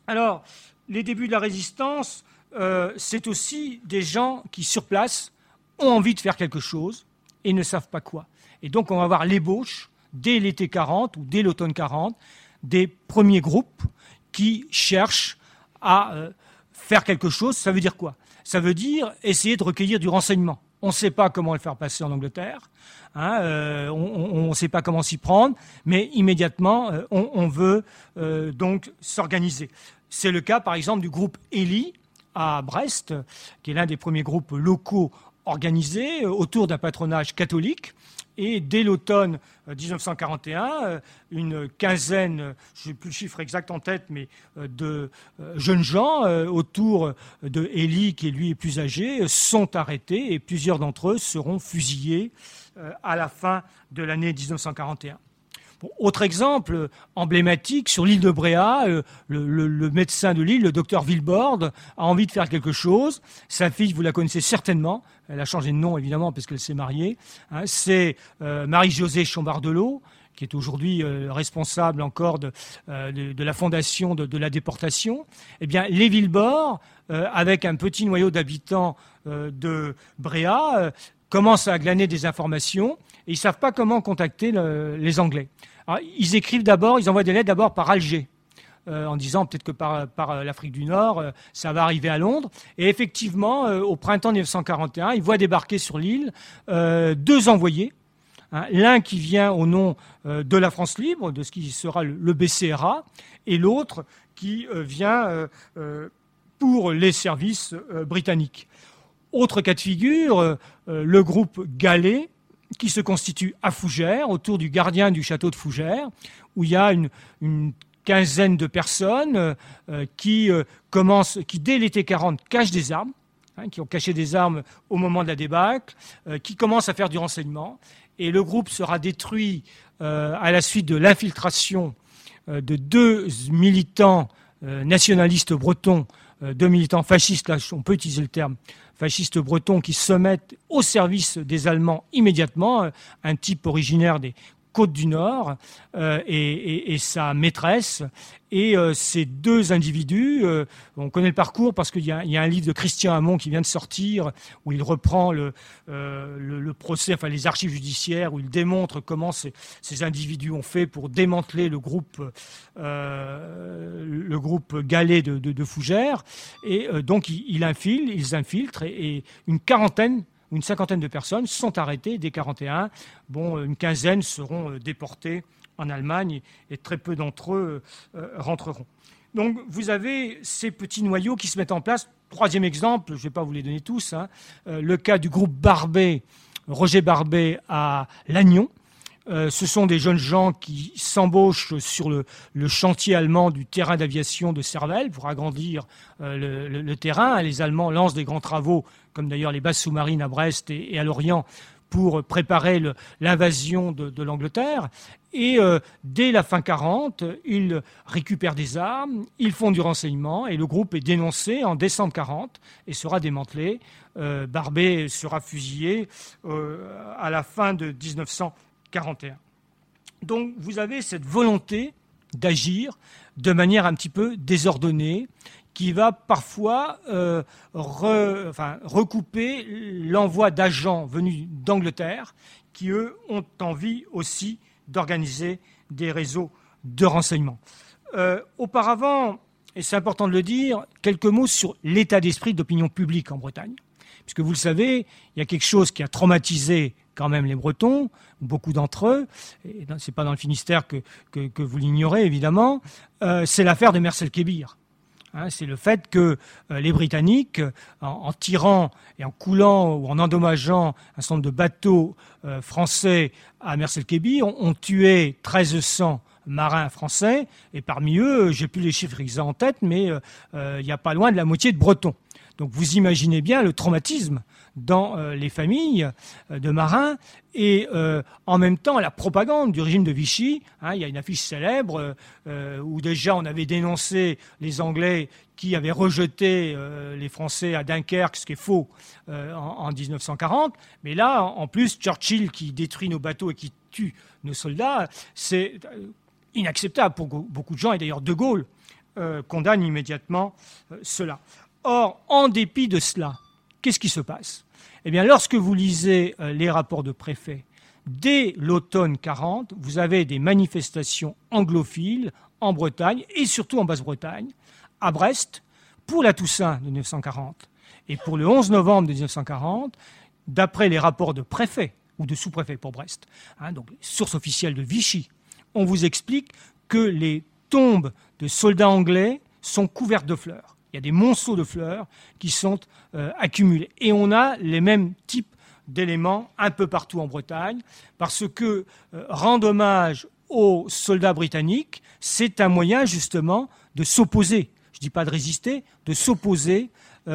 Alors, les débuts de la résistance, c'est aussi des gens qui, sur place, ont envie de faire quelque chose et ne savent pas quoi. Et donc, on va avoir l'ébauche, dès l'été 40 ou dès l'automne 40, des premiers groupes qui cherchent à faire quelque chose. Ça veut dire quoi? Ça veut dire essayer de recueillir du renseignement. On ne sait pas comment le faire passer en Angleterre, on ne sait pas comment s'y prendre, mais immédiatement, on veut donc s'organiser. C'est le cas, par exemple, du groupe Élie à Brest, qui est l'un des premiers groupes locaux organisés autour d'un patronage catholique. Et dès l'automne 1941, une quinzaine, je n'ai plus le chiffre exact en tête, mais de jeunes gens autour de Élie, qui lui est plus âgé, sont arrêtés et plusieurs d'entre eux seront fusillés à la fin de l'année 1941. Bon, autre exemple emblématique, sur l'île de Bréhat, le médecin de l'île, le docteur Villeborde, a envie de faire quelque chose. Sa fille, vous la connaissez certainement, elle a changé de nom évidemment parce qu'elle s'est mariée. C'est Marie-Josée Chambardelot, qui est aujourd'hui responsable encore de la fondation de la déportation. Eh bien, les Villeborde, avec un petit noyau d'habitants de Bréhat, commencent à glaner des informations et ils ne savent pas comment contacter les Anglais. Alors, ils écrivent d'abord, ils envoient des lettres d'abord par Alger, en disant peut-être que par l'Afrique du Nord, ça va arriver à Londres. Et effectivement, au printemps 1941, ils voient débarquer sur l'île deux envoyés. L'un qui vient au nom de la France libre, de ce qui sera le BCRA, et l'autre qui vient pour les services britanniques. Autre cas de figure, le groupe Gallet, qui se constitue à Fougères, autour du gardien du château de Fougères, où il y a une quinzaine de personnes qui, dès l'été 40, cachent des armes, qui ont caché des armes au moment de la débâcle, qui commencent à faire du renseignement. Et le groupe sera détruit à la suite de l'infiltration de deux militants nationalistes bretons, deux militants fascistes, là on peut utiliser le terme, fascistes bretons qui se mettent au service des Allemands immédiatement, un type originaire des Côtes du Nord et sa maîtresse. Et ces deux individus, on connaît le parcours parce qu'il y a un livre de Christian Hamon qui vient de sortir où il reprend le procès, enfin les archives judiciaires, où il démontre comment ces individus ont fait pour démanteler le groupe Gallet de Fougères. Et donc ils infiltrent et une cinquantaine de personnes sont arrêtées dès 1941. Bon, une quinzaine seront déportées en Allemagne et très peu d'entre eux rentreront. Donc vous avez ces petits noyaux qui se mettent en place. Troisième exemple, je ne vais pas vous les donner tous, le cas du groupe Barbet, Roger Barbet à Lannion. Ce sont des jeunes gens qui s'embauchent sur le chantier allemand du terrain d'aviation de Servel pour agrandir le terrain. Les Allemands lancent des grands travaux, comme d'ailleurs les bases sous-marines à Brest et à Lorient, pour préparer l'invasion de l'Angleterre. Et dès la fin 40, ils récupèrent des armes, ils font du renseignement, et le groupe est dénoncé en décembre 40 et sera démantelé. Barbet sera fusillé à la fin de 1941. Donc vous avez cette volonté d'agir de manière un petit peu désordonnée qui va parfois recouper l'envoi d'agents venus d'Angleterre qui, eux, ont envie aussi d'organiser des réseaux de renseignement. Auparavant, et c'est important de le dire, quelques mots sur l'état d'esprit d'opinion publique en Bretagne. Puisque vous le savez, il y a quelque chose qui a traumatisé quand même les Bretons, beaucoup d'entre eux, et ce n'est pas dans le Finistère que vous l'ignorez évidemment, c'est l'affaire de Mersel-Kébir. C'est le fait que les Britanniques, en tirant et en coulant ou en endommageant un certain nombre de bateaux français à Mersel-Kébir, ont tué 1300 marins français, et parmi eux, j'ai plus les chiffres exacts en tête, mais il n'y a pas loin de la moitié de Bretons. Donc vous imaginez bien le traumatisme dans les familles de marins et en même temps la propagande du régime de Vichy. Il y a une affiche célèbre où déjà on avait dénoncé les Anglais qui avaient rejeté les Français à Dunkerque, ce qui est faux, en 1940. Mais là, en plus, Churchill qui détruit nos bateaux et qui tue nos soldats, c'est inacceptable pour beaucoup de gens, et d'ailleurs De Gaulle condamne immédiatement cela. Or, en dépit de cela, qu'est-ce qui se passe? Eh bien, lorsque vous lisez les rapports de préfets, dès l'automne 40, vous avez des manifestations anglophiles en Bretagne et surtout en Basse-Bretagne, à Brest, pour la Toussaint de 1940 et pour le 11 novembre de 1940, d'après les rapports de préfet ou de sous-préfet pour Brest, donc les sources officielles de Vichy, on vous explique que les tombes de soldats anglais sont couvertes de fleurs. Il y a des monceaux de fleurs qui sont accumulés. Et on a les mêmes types d'éléments un peu partout en Bretagne, parce que rendre hommage aux soldats britanniques, c'est un moyen justement de s'opposer, je ne dis pas de résister, de s'opposer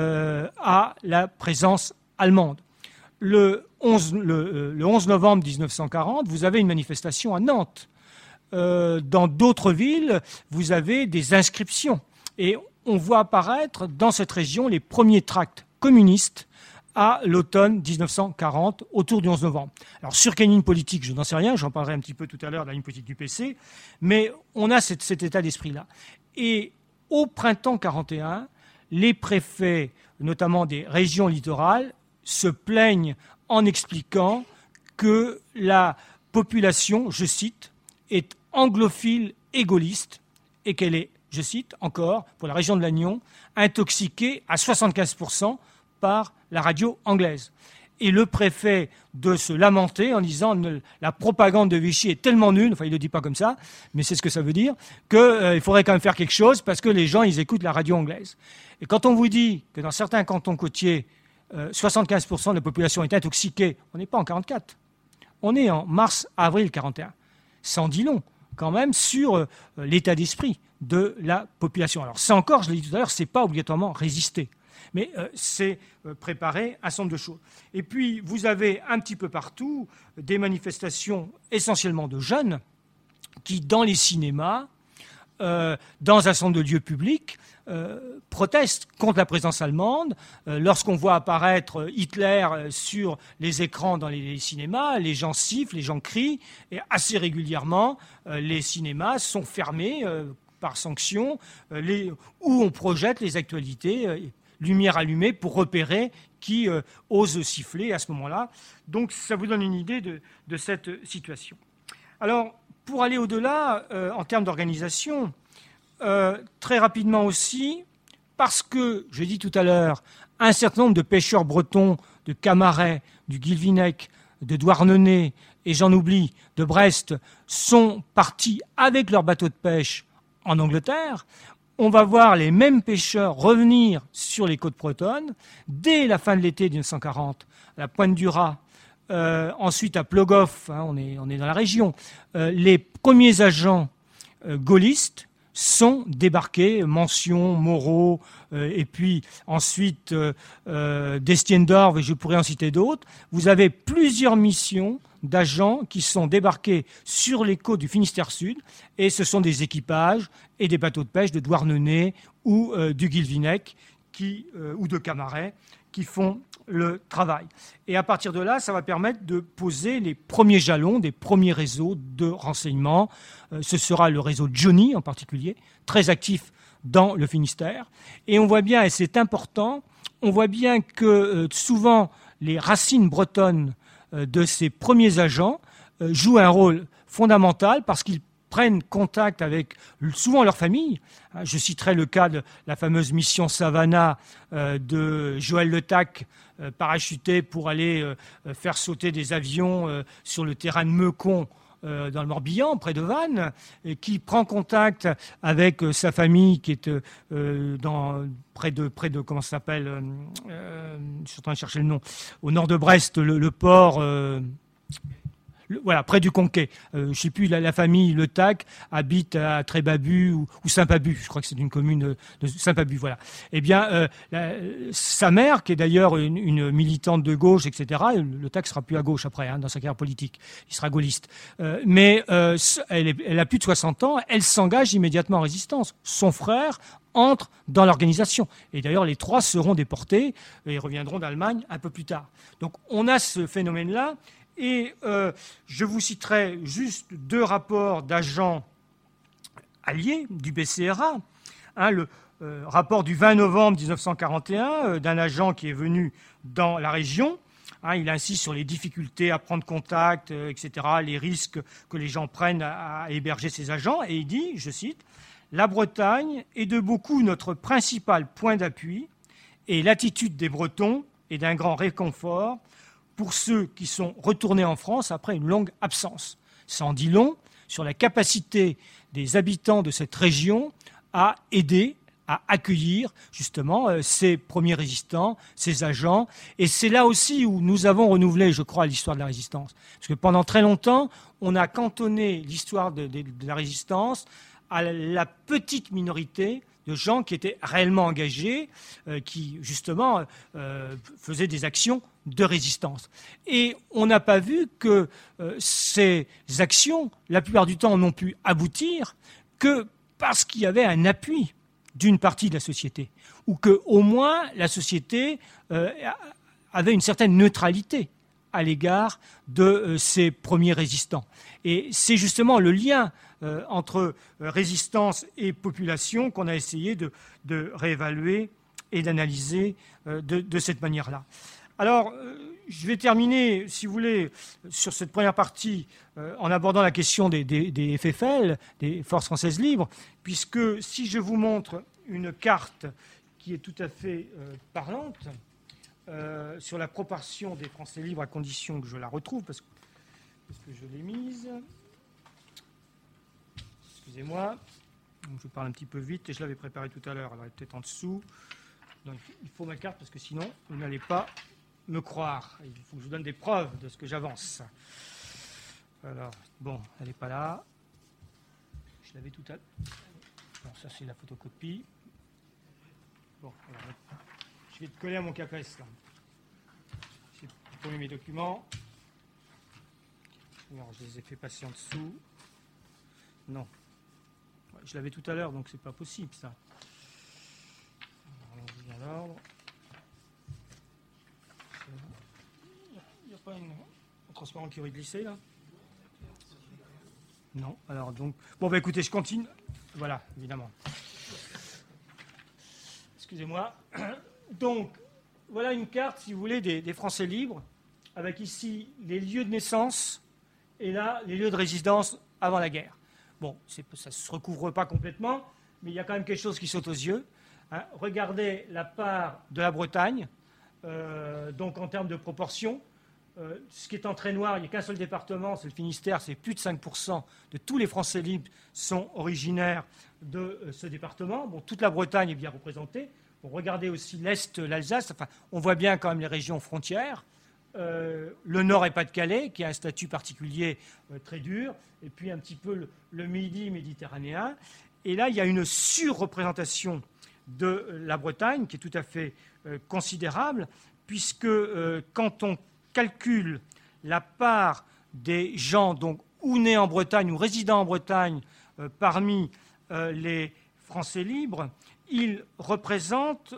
à la présence allemande. Le 11 novembre 1940, vous avez une manifestation à Nantes. Dans d'autres villes, vous avez des inscriptions. Et on voit apparaître dans cette région les premiers tracts communistes à l'automne 1940, autour du 11 novembre. Alors sur quelle ligne politique, je n'en sais rien, j'en parlerai un petit peu tout à l'heure de la ligne politique du PC, mais on a cet état d'esprit-là. Et au printemps 41, les préfets, notamment des régions littorales, se plaignent en expliquant que la population, je cite, est anglophile et gaulliste et qu'elle est, je cite encore, pour la région de Lannion, intoxiquée à 75% par la radio anglaise. Et le préfet de se lamenter en disant la propagande de Vichy est tellement nulle, enfin il ne le dit pas comme ça, mais c'est ce que ça veut dire, qu'il faudrait quand même faire quelque chose parce que les gens ils écoutent la radio anglaise. Et quand on vous dit que dans certains cantons côtiers, 75% de la population est intoxiquée, on n'est pas en 44, on est en mars-avril 41. Ça en dit long quand même sur l'état d'esprit de la population. Alors ça encore, je l'ai dit tout à l'heure, c'est pas obligatoirement résister, mais c'est préparer un certain nombre de choses. Et puis vous avez un petit peu partout des manifestations essentiellement de jeunes qui, dans les cinémas, dans un certain nombre de lieux publics, protestent contre la présence allemande. Lorsqu'on voit apparaître Hitler sur les écrans dans les cinémas, les gens sifflent, les gens crient, et assez régulièrement, les cinémas sont fermés par sanction, où on projette les actualités, lumière allumée, pour repérer qui ose siffler à ce moment-là. Donc ça vous donne une idée de cette situation. Alors, pour aller au-delà, en termes d'organisation, très rapidement aussi, parce que, je l'ai dit tout à l'heure, un certain nombre de pêcheurs bretons, de Camaret, du Guilvinec, de Douarnenez, et j'en oublie, de Brest, sont partis avec leurs bateaux de pêche en Angleterre, on va voir les mêmes pêcheurs revenir sur les côtes bretonnes dès la fin de l'été 1940, à la Pointe du Raz, ensuite à Plogoff, on est dans la région. Les premiers agents gaullistes sont débarqués, Mention, Moreau, et puis ensuite Destiendorf, et je pourrais en citer d'autres. Vous avez plusieurs missions d'agents qui sont débarqués sur les côtes du Finistère Sud, et ce sont des équipages et des bateaux de pêche de Douarnenez ou du Guilvinec ou de Camaret qui font le travail. Et à partir de là, ça va permettre de poser les premiers jalons des premiers réseaux de renseignement. Ce sera le réseau Johnny en particulier, très actif dans le Finistère. Et on voit bien, et c'est important, on voit bien que souvent les racines bretonnes de ces premiers agents jouent un rôle fondamental parce qu'ils prennent contact avec souvent leur famille. Je citerai le cas de la fameuse mission Savannah de Joël Le Tac, parachuté pour aller faire sauter des avions sur le terrain de Meucon dans le Morbihan, près de Vannes, et qui prend contact avec sa famille qui est près de comment ça s'appelle, je suis en train de chercher le nom, au nord de Brest, le port... Voilà, près du Conquet. Je ne sais plus, la famille Le Tac habite à Trébabu ou Saint-Pabu. Je crois que c'est une commune de Saint-Pabu, voilà. Eh bien, sa mère, qui est d'ailleurs une militante de gauche, etc., Le Tac sera plus à gauche après, dans sa carrière politique. Il sera gaulliste. Mais elle a plus de 60 ans, elle s'engage immédiatement en résistance. Son frère entre dans l'organisation. Et d'ailleurs, les trois seront déportés et reviendront d'Allemagne un peu plus tard. Donc, on a ce phénomène-là. Et je vous citerai juste deux rapports d'agents alliés du BCRA. Le rapport du 20 novembre 1941 d'un agent qui est venu dans la région. Il insiste sur les difficultés à prendre contact, etc., les risques que les gens prennent à héberger ces agents. Et il dit, je cite, « La Bretagne est de beaucoup notre principal point d'appui et l'attitude des Bretons est d'un grand réconfort pour ceux qui sont retournés en France après une longue absence. » Ça en dit long sur la capacité des habitants de cette région à aider, à accueillir justement ces premiers résistants, ces agents. Et c'est là aussi où nous avons renouvelé, je crois, l'histoire de la résistance. Parce que pendant très longtemps, on a cantonné l'histoire de la résistance à la petite minorité de gens qui étaient réellement engagés, qui justement faisaient des actions de résistance. Et on n'a pas vu que ces actions, la plupart du temps, n'ont pu aboutir que parce qu'il y avait un appui d'une partie de la société, ou qu'au moins la société avait une certaine neutralité à l'égard de ces premiers résistants. Et c'est justement le lien entre résistance et population qu'on a essayé de réévaluer et d'analyser de cette manière-là. Alors, je vais terminer, si vous voulez, sur cette première partie en abordant la question des FFL, des Forces françaises libres, puisque si je vous montre une carte qui est tout à fait parlante sur la proportion des Français libres, à condition que je la retrouve, parce que je l'ai mise. Excusez-moi, je parle un petit peu vite et je l'avais préparée tout à l'heure, elle est peut-être en dessous. Donc il faut ma carte parce que sinon vous n'allez pas me croire. Il faut que je vous donne des preuves de ce que j'avance. Alors, bon, elle n'est pas là. Je l'avais tout à l'heure. Bon, ça c'est la photocopie. Bon, alors, je vais te coller à mon CAPES là. J'ai tourné mes documents. Alors, je les ai fait passer en dessous. Non. Je l'avais tout à l'heure, donc c'est pas possible ça. Allons-y à l'ordre. Il n'y a pas un transparent qui aurait glissé là? Non. Alors donc. Bon, bah écoutez, je continue. Voilà, évidemment. Excusez-moi. Donc, voilà une carte, si vous voulez, des Français libres, avec ici les lieux de naissance et là les lieux de résidence avant la guerre. Bon, ça ne se recouvre pas complètement, mais il y a quand même quelque chose qui saute aux yeux. Regardez la part de la Bretagne, donc en termes de proportion. Ce qui est en trait noir, il n'y a qu'un seul département, c'est le Finistère, c'est plus de 5% de tous les Français libres sont originaires de ce département. Bon, toute la Bretagne est bien représentée. Bon, regardez aussi l'Est, l'Alsace, enfin, on voit bien quand même les régions frontières. Le Nord et Pas-de-Calais, qui a un statut particulier très dur, et puis un petit peu le Midi méditerranéen. Et là, il y a une surreprésentation de la Bretagne qui est tout à fait considérable, puisque quand on calcule la part des gens donc, ou nés en Bretagne ou résidant en Bretagne parmi les Français libres, ils représentent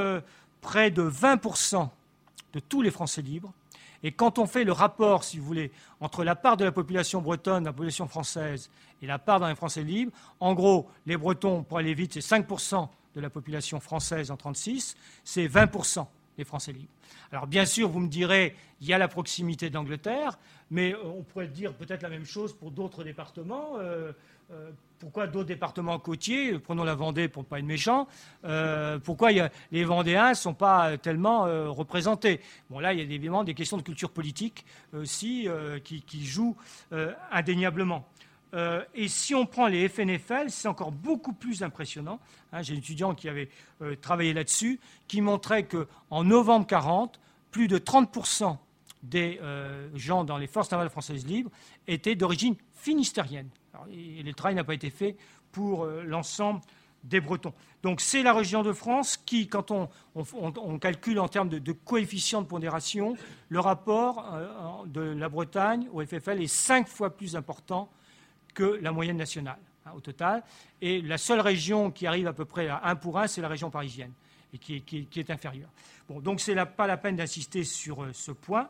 près de 20% de tous les Français libres. Et quand on fait le rapport, si vous voulez, entre la part de la population bretonne, la population française, et la part dans les Français libres, en gros, les Bretons, pour aller vite, c'est 5% de la population française en 1936, c'est 20% des Français libres. Alors bien sûr, vous me direz, il y a la proximité d'Angleterre, mais on pourrait dire peut-être la même chose pour d'autres départements. Pourquoi d'autres départements côtiers, prenons la Vendée pour ne pas être méchant, pourquoi les Vendéens ne sont pas tellement représentés? Bon, là, il y a évidemment des questions de culture politique aussi qui jouent indéniablement. Et si on prend les FNFL, c'est encore beaucoup plus impressionnant. J'ai un étudiant qui avait travaillé là-dessus, qui montrait qu'en novembre 1940, plus de 30% des gens dans les forces navales françaises libres étaient d'origine finistérienne. Alors, et le travail n'a pas été fait pour l'ensemble des Bretons. Donc c'est la région de France qui, quand on calcule en termes de coefficient de pondération, le rapport de la Bretagne au FFL est 5 fois plus important que la moyenne nationale au total. Et la seule région qui arrive à peu près à 1 pour 1, c'est la région parisienne, et qui est inférieure. Bon, donc ce n'est pas la peine d'insister sur ce point,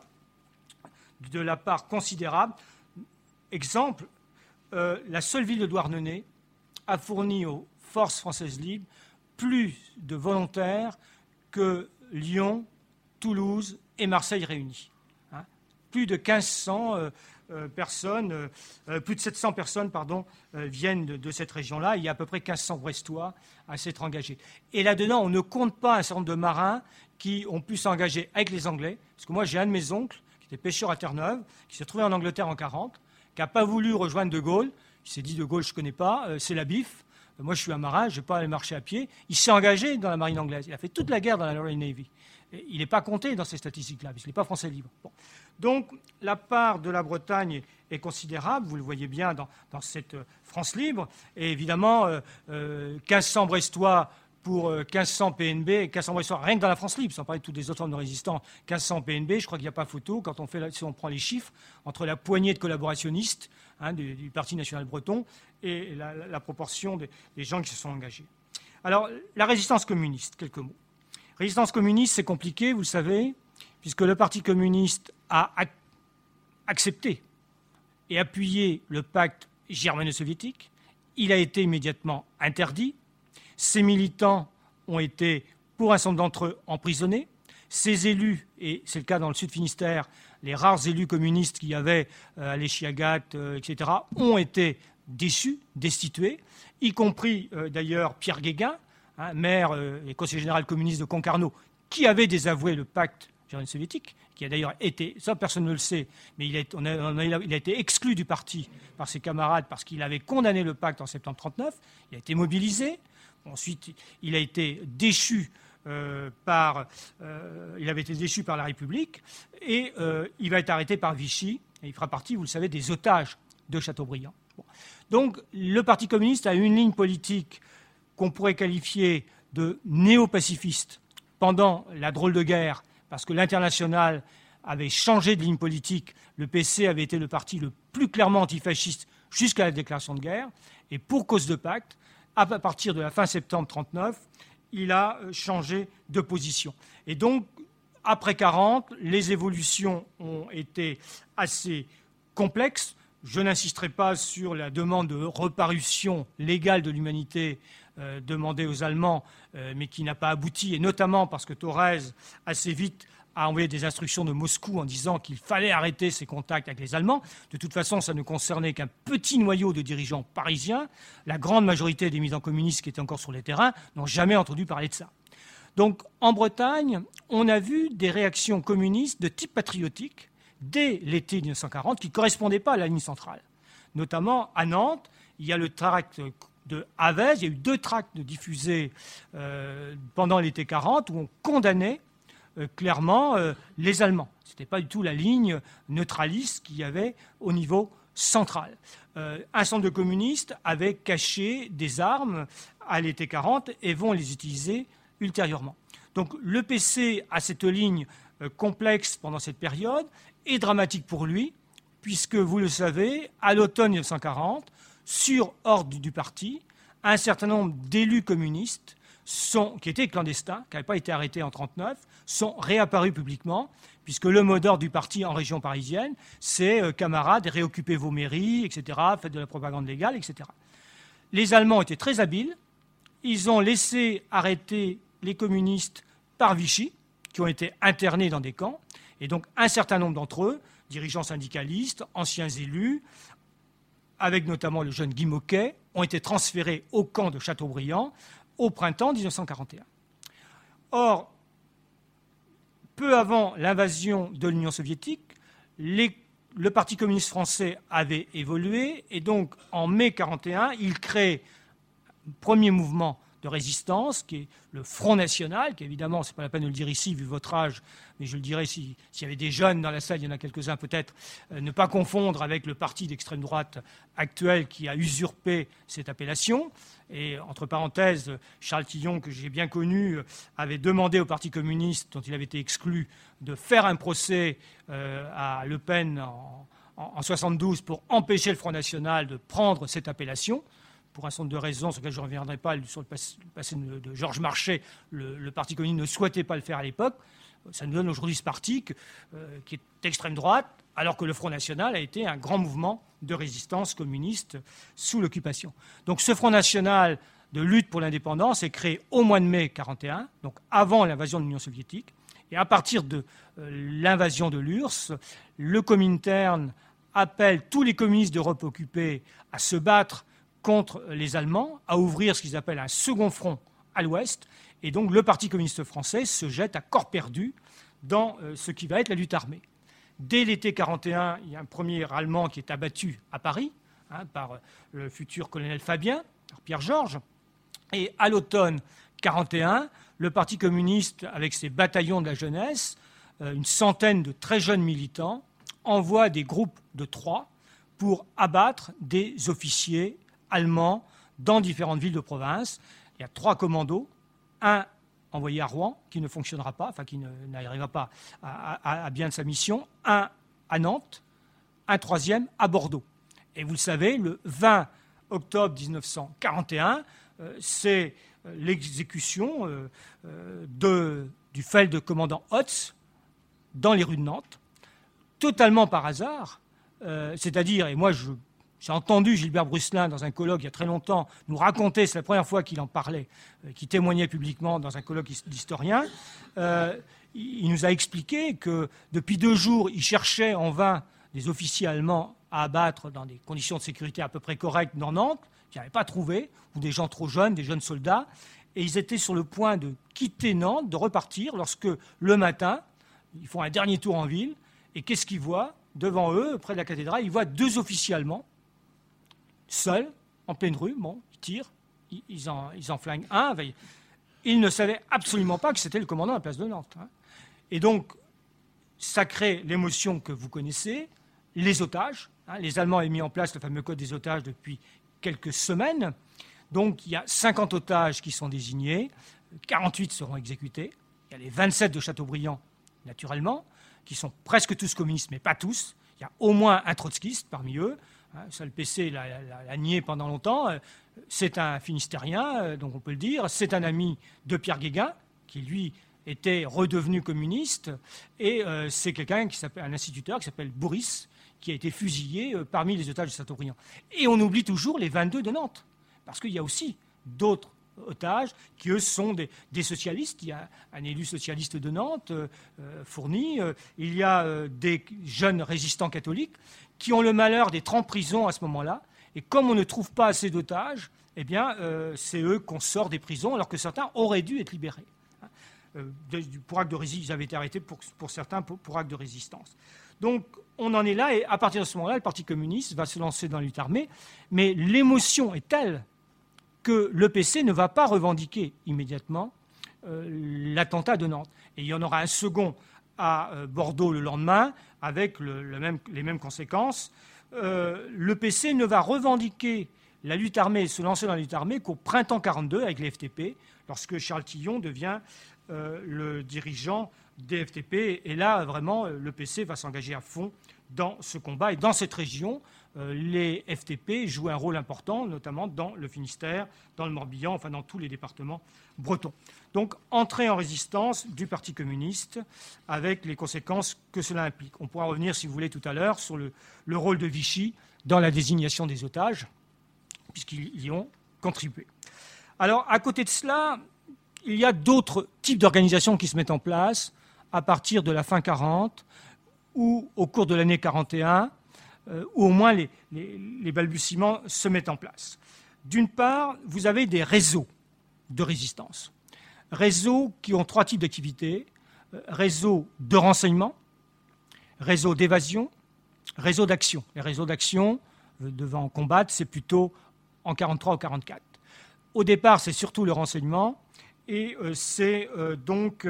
de la part considérable. Exemple, la seule ville de Douarnenez a fourni aux forces françaises libres, plus de volontaires que Lyon, Toulouse et Marseille réunis. Hein. Plus de 1500 personnes, plus de 700 personnes viennent de cette région-là. Il y a à peu près 1500 Brestois à s'être engagés. Et là-dedans, on ne compte pas un certain nombre de marins qui ont pu s'engager avec les Anglais. Parce que moi, j'ai un de mes oncles qui était pêcheur à Terre-Neuve, qui s'est trouvé en Angleterre en 1940, qui n'a pas voulu rejoindre De Gaulle. Il s'est dit De Gaulle, je ne connais pas, c'est la bif. Moi, je suis un marin, je ne vais pas aller marcher à pied. Il s'est engagé dans la marine anglaise. Il a fait toute la guerre dans la Royal Navy. Et il n'est pas compté dans ces statistiques-là, puisqu'il n'est pas français libre. Bon. Donc, la part de la Bretagne est considérable, vous le voyez bien dans cette France libre. Et évidemment, 1500 Brestois pour 1500 PNB, 1500 Brestois, rien que dans la France libre, sans parler de tous les autres formes de résistants, 1500 PNB, je crois qu'il n'y a pas photo, si on prend les chiffres, entre la poignée de collaborationnistes du Parti national breton et la proportion des gens qui se sont engagés. Alors, la résistance communiste, quelques mots. Résistance communiste, c'est compliqué, vous le savez, puisque le Parti communiste a accepté et appuyé le pacte germano-soviétique. Il a été immédiatement interdit. Ses militants ont été, pour un certain nombre d'entre eux, emprisonnés. Ses élus, et c'est le cas dans le Sud Finistère, les rares élus communistes qu'il y avait à l'Échiagat, etc., ont été déçus, destitués, y compris d'ailleurs Pierre Guéguin, maire et conseiller général communiste de Concarneau, qui avait désavoué le pacte germano-soviétique, qui a d'ailleurs été, ça personne ne le sait, mais il a été exclu du parti par ses camarades parce qu'il avait condamné le pacte en septembre 1939, il a été mobilisé, ensuite il a été déchu il avait été déchu par la République et il va être arrêté par Vichy et il fera partie, vous le savez, des otages de Chateaubriand. Bon. Donc le Parti communiste a une ligne politique qu'on pourrait qualifier de néo-pacifiste pendant la drôle de guerre, parce que l'Internationale avait changé de ligne politique. Le PC avait été le parti le plus clairement antifasciste jusqu'à la déclaration de guerre. Et pour cause de pacte, à partir de la fin septembre 1939, il a changé de position. Et donc, après 1940, les évolutions ont été assez complexes. Je n'insisterai pas sur la demande de reparution légale de l'humanité demandée aux Allemands, mais qui n'a pas abouti, et notamment parce que Thorez, assez vite, a envoyé des instructions de Moscou en disant qu'il fallait arrêter ses contacts avec les Allemands. De toute façon, ça ne concernait qu'un petit noyau de dirigeants parisiens. La grande majorité des militants communistes qui étaient encore sur les terrains n'ont jamais entendu parler de ça. Donc, en Bretagne, on a vu des réactions communistes de type patriotique dès l'été 1940 qui ne correspondaient pas à la ligne centrale. Notamment, à Nantes, il y a le tract de Havez, il y a eu 2 tracts diffusés pendant l'été 40 où on condamnait clairement les Allemands. Ce n'était pas du tout la ligne neutraliste qu'il y avait au niveau central. Un centre de communistes avait caché des armes à l'été 40 et vont les utiliser ultérieurement. Donc le PC a cette ligne complexe pendant cette période et dramatique pour lui, puisque, vous le savez, à l'automne 1940, sur ordre du parti, un certain nombre d'élus communistes qui étaient clandestins, qui n'avaient pas été arrêtés en 1939, sont réapparus publiquement, puisque le mot d'ordre du parti en région parisienne, c'est camarades, réoccupez vos mairies, etc., faites de la propagande légale, etc. Les Allemands étaient très habiles. Ils ont laissé arrêter les communistes par Vichy, qui ont été internés dans des camps, et donc un certain nombre d'entre eux, dirigeants syndicalistes, anciens élus, avec notamment le jeune Guy Moquet, ont été transférés au camp de Chateaubriand au printemps 1941. Or, peu avant l'invasion de l'Union soviétique, le Parti communiste français avait évolué et donc en mai 1941, il crée un premier mouvement de résistance, qui est le Front National, qui évidemment, ce n'est pas la peine de le dire ici, vu votre âge, mais je le dirais s'il y avait des jeunes dans la salle, il y en a quelques-uns peut-être, ne pas confondre avec le parti d'extrême droite actuel qui a usurpé cette appellation. Et entre parenthèses, Charles Tillon, que j'ai bien connu, avait demandé au Parti communiste, dont il avait été exclu, de faire un procès à Le Pen en 1972 pour empêcher le Front National de prendre cette appellation. Pour un certain nombre de raisons sur lesquelles je ne reviendrai pas, sur le passé de Georges Marchais, le Parti communiste ne souhaitait pas le faire à l'époque. Ça nous donne aujourd'hui ce parti qui est d'extrême droite, alors que le Front National a été un grand mouvement de résistance communiste sous l'occupation. Donc ce Front National de lutte pour l'indépendance est créé au mois de mai 1941, donc avant l'invasion de l'Union soviétique. Et à partir de l'invasion de l'URSS, le Comintern appelle tous les communistes d'Europe occupée à se battre contre les Allemands, à ouvrir ce qu'ils appellent un second front à l'ouest. Et donc le Parti communiste français se jette à corps perdu dans ce qui va être la lutte armée. Dès l'été 1941, il y a un premier Allemand qui est abattu à Paris par le futur colonel Fabien, par Pierre Georges. Et à l'automne 1941, le Parti communiste, avec ses bataillons de la jeunesse, une centaine de très jeunes militants, envoie des groupes de 3 pour abattre des officiers allemands dans différentes villes de province. Il y a 3 commandos, un envoyé à Rouen, qui ne fonctionnera pas, enfin qui n'arrivera pas à bien de sa mission, un à Nantes, un 3e à Bordeaux. Et vous le savez, le 20 octobre 1941, c'est l'exécution du Feldcommandant Hotz dans les rues de Nantes, totalement par hasard, c'est-à-dire, et moi j'ai entendu Gilbert Brusselin dans un colloque il y a très longtemps nous raconter, c'est la première fois qu'il en parlait, qu'il témoignait publiquement dans un colloque d'historiens, il nous a expliqué que depuis 2 jours, il cherchait en vain des officiers allemands à abattre dans des conditions de sécurité à peu près correctes dans Nantes, qu'ils n'avaient pas trouvé, ou des gens trop jeunes, des jeunes soldats, et ils étaient sur le point de quitter Nantes, de repartir, lorsque le matin, ils font un dernier tour en ville, et qu'est-ce qu'ils voient? Devant eux, près de la cathédrale, ils voient 2 officiers allemands, seuls, en pleine rue, bon, ils tirent, ils en flinguent un, ils ne savaient absolument pas que c'était le commandant de la place de Nantes. Et donc, ça crée l'émotion que vous connaissez, les otages. Les Allemands avaient mis en place le fameux code des otages depuis quelques semaines. Donc, il y a 50 otages qui sont désignés, 48 seront exécutés. Il y a les 27 de Chateaubriand, naturellement, qui sont presque tous communistes, mais pas tous. Il y a au moins un trotskiste parmi eux. Ça, le PC l'a nié pendant longtemps. C'est un Finistérien, donc on peut le dire. C'est un ami de Pierre Guéguin, qui, lui, était redevenu communiste. Et c'est quelqu'un qui s'appelle un instituteur qui s'appelle Bourris, qui a été fusillé parmi les otages de Chateaubriand. Et on oublie toujours les 22 de Nantes, parce qu'il y a aussi d'autres otages qui, eux, sont des socialistes. Il y a un élu socialiste de Nantes, Fourny. Il y a des jeunes résistants catholiques qui ont le malheur d'être en prison à ce moment-là. Et comme on ne trouve pas assez d'otages, eh bien, c'est eux qu'on sort des prisons, alors que certains auraient dû être libérés. Pour acte de résistance, ils avaient été arrêtés pour certains pour acte de résistance. Donc, on en est là, et à partir de ce moment-là, le Parti communiste va se lancer dans la lutte armée, mais l'émotion est telle que le PC ne va pas revendiquer immédiatement l'attentat de Nantes. Et il y en aura un second à Bordeaux le lendemain, avec les mêmes conséquences. Le PC ne va revendiquer la lutte armée, se lancer dans la lutte armée qu'au printemps 1942 avec les FTP, lorsque Charles Tillon devient le dirigeant des FTP. Et là, vraiment, le PC va s'engager à fond dans ce combat. Et dans cette région, les FTP jouent un rôle important, notamment dans le Finistère, dans le Morbihan, enfin dans tous les départements bretons. Donc, entrée en résistance du Parti communiste avec les conséquences que cela implique. On pourra revenir, si vous voulez, tout à l'heure sur le rôle de Vichy dans la désignation des otages, puisqu'ils y ont contribué. Alors, à côté de cela, il y a d'autres types d'organisations qui se mettent en place à partir de la fin 40 ou au cours de l'année 41, où au moins les balbutiements se mettent en place. D'une part, vous avez des réseaux de résistance. Réseaux qui ont 3 types d'activités. Réseaux de renseignement, réseaux d'évasion, réseaux d'action. Les réseaux d'action, devant combattre, c'est plutôt en 43 ou 44. Au départ, c'est surtout le renseignement, et c'est donc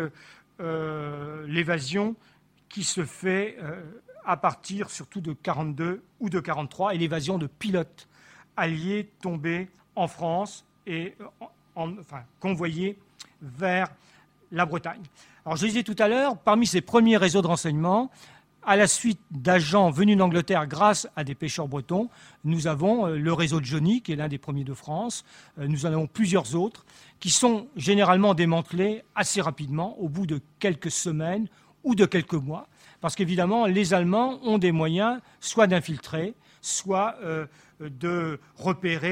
l'évasion qui se fait à partir surtout de 42 ou de 43, et l'évasion de pilotes alliés tombés en France et convoyés vers la Bretagne. Alors, je disais tout à l'heure, parmi ces premiers réseaux de renseignement, à la suite d'agents venus d'Angleterre grâce à des pêcheurs bretons, nous avons le réseau de Johnny, qui est l'un des premiers de France. Nous en avons plusieurs autres qui sont généralement démantelés assez rapidement, au bout de quelques semaines ou de quelques mois, parce qu'évidemment, les Allemands ont des moyens soit d'infiltrer, soit de repérer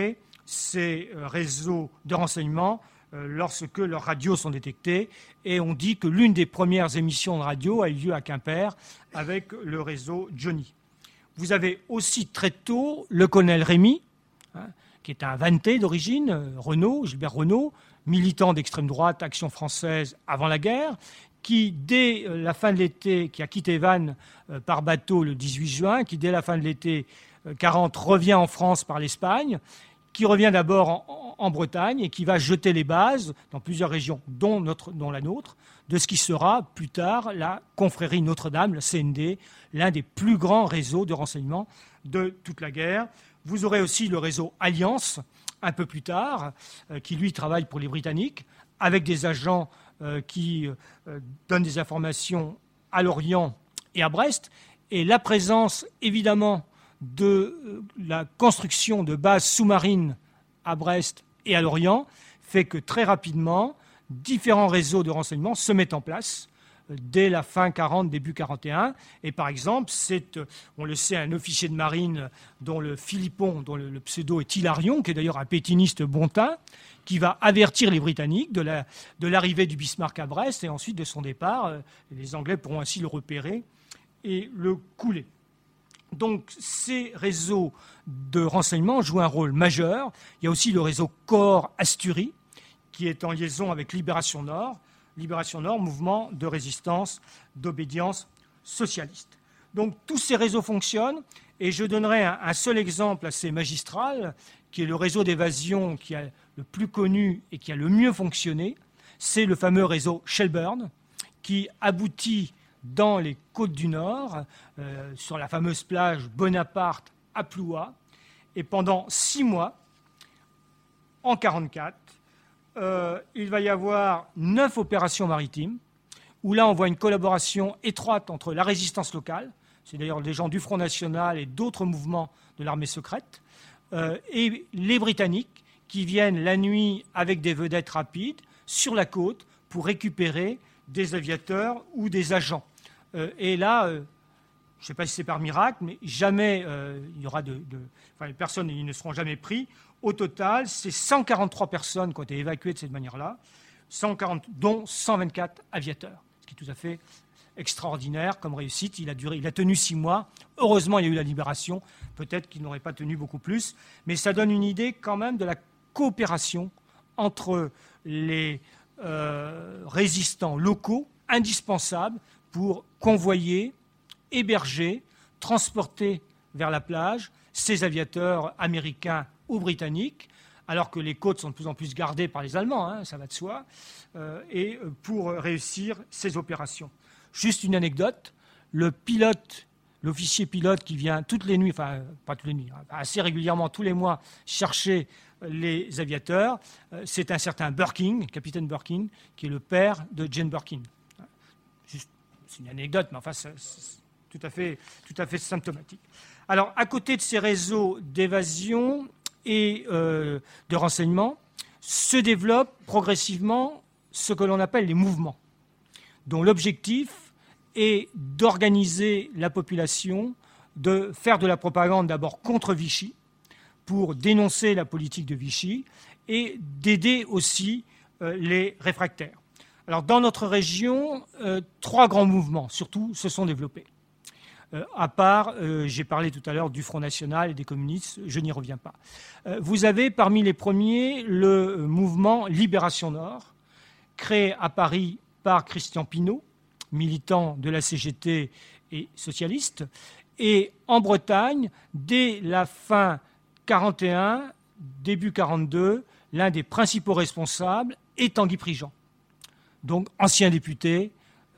ces réseaux de renseignement lorsque leurs radios sont détectées. Et on dit que l'une des premières émissions de radio a eu lieu à Quimper avec le réseau Johnny. Vous avez aussi très tôt le colonel Rémy, qui est un vannetais d'origine, Gilbert Renault, militant d'extrême droite, Action française avant la guerre, qui, dès la fin de l'été, qui a quitté Vannes par bateau le 18 juin, qui, dès la fin de l'été 40, revient en France par l'Espagne, qui revient d'abord en Bretagne et qui va jeter les bases dans plusieurs régions, dont la nôtre, de ce qui sera plus tard la confrérie Notre-Dame, la CND, l'un des plus grands réseaux de renseignement de toute la guerre. Vous aurez aussi le réseau Alliance, un peu plus tard, qui lui travaille pour les Britanniques, avec des agents qui donnent des informations à Lorient et à Brest. Et la présence, évidemment, de la construction de bases sous-marines à Brest et à Lorient fait que très rapidement, différents réseaux de renseignement se mettent en place dès la fin 40, début 41. Et par exemple, c'est, on le sait, un officier de marine dont le Philippon, dont le pseudo est Hilarion, qui est d'ailleurs un pétiniste bon teint, qui va avertir les Britanniques de l'arrivée du Bismarck à Brest et ensuite de son départ. Les Anglais pourront ainsi le repérer et le couler. Donc ces réseaux de renseignement jouent un rôle majeur. Il y a aussi le réseau Corps Asturie, qui est en liaison avec Libération Nord. Libération Nord, mouvement de résistance, d'obédience socialiste. Donc tous ces réseaux fonctionnent, et je donnerai un seul exemple assez magistral, qui est le réseau d'évasion qui a le plus connu et qui a le mieux fonctionné. C'est le fameux réseau Shelburne, qui aboutit dans les côtes du Nord, sur la fameuse plage Bonaparte à Ploua. Et pendant 6 mois, en 1944, il va y avoir 9 opérations maritimes, où là on voit une collaboration étroite entre la résistance locale, c'est d'ailleurs des gens du Front National et d'autres mouvements de l'armée secrète, et les Britanniques qui viennent la nuit avec des vedettes rapides sur la côte pour récupérer des aviateurs ou des agents. Et là, je ne sais pas si c'est par miracle, mais jamais il y aura les personnes ils ne seront jamais pris. Au total, c'est 143 personnes qui ont été évacuées de cette manière-là, 140, dont 124 aviateurs, ce qui est tout à fait extraordinaire comme réussite. Il a tenu 6 mois. Heureusement, il y a eu la libération. Peut-être qu'il n'aurait pas tenu beaucoup plus. Mais ça donne une idée quand même de la coopération entre les résistants locaux, indispensables pour convoyer, héberger, transporter vers la plage ces aviateurs américains ou britanniques, alors que les côtes sont de plus en plus gardées par les Allemands, ça va de soi, et pour réussir ces opérations. Juste une anecdote, l'officier pilote qui vient toutes les nuits, enfin pas toutes les nuits, assez régulièrement, tous les mois, chercher les aviateurs, c'est un certain Birkin, capitaine Birkin, qui est le père de Jane Birkin. C'est une anecdote, mais enfin, c'est tout à fait symptomatique. Alors, à côté de ces réseaux d'évasion et de renseignement, se développent progressivement ce que l'on appelle les mouvements, dont l'objectif est d'organiser la population, de faire de la propagande d'abord contre Vichy, pour dénoncer la politique de Vichy, et d'aider aussi les réfractaires. Alors, dans notre région, 3 grands mouvements, surtout, se sont développés. À part, j'ai parlé tout à l'heure du Front National et des communistes, je n'y reviens pas. Vous avez parmi les premiers le mouvement Libération Nord, créé à Paris par Christian Pineau, militant de la CGT et socialiste, et en Bretagne, dès la fin 41, début 42, l'un des principaux responsables est Tanguy Prigent, donc ancien député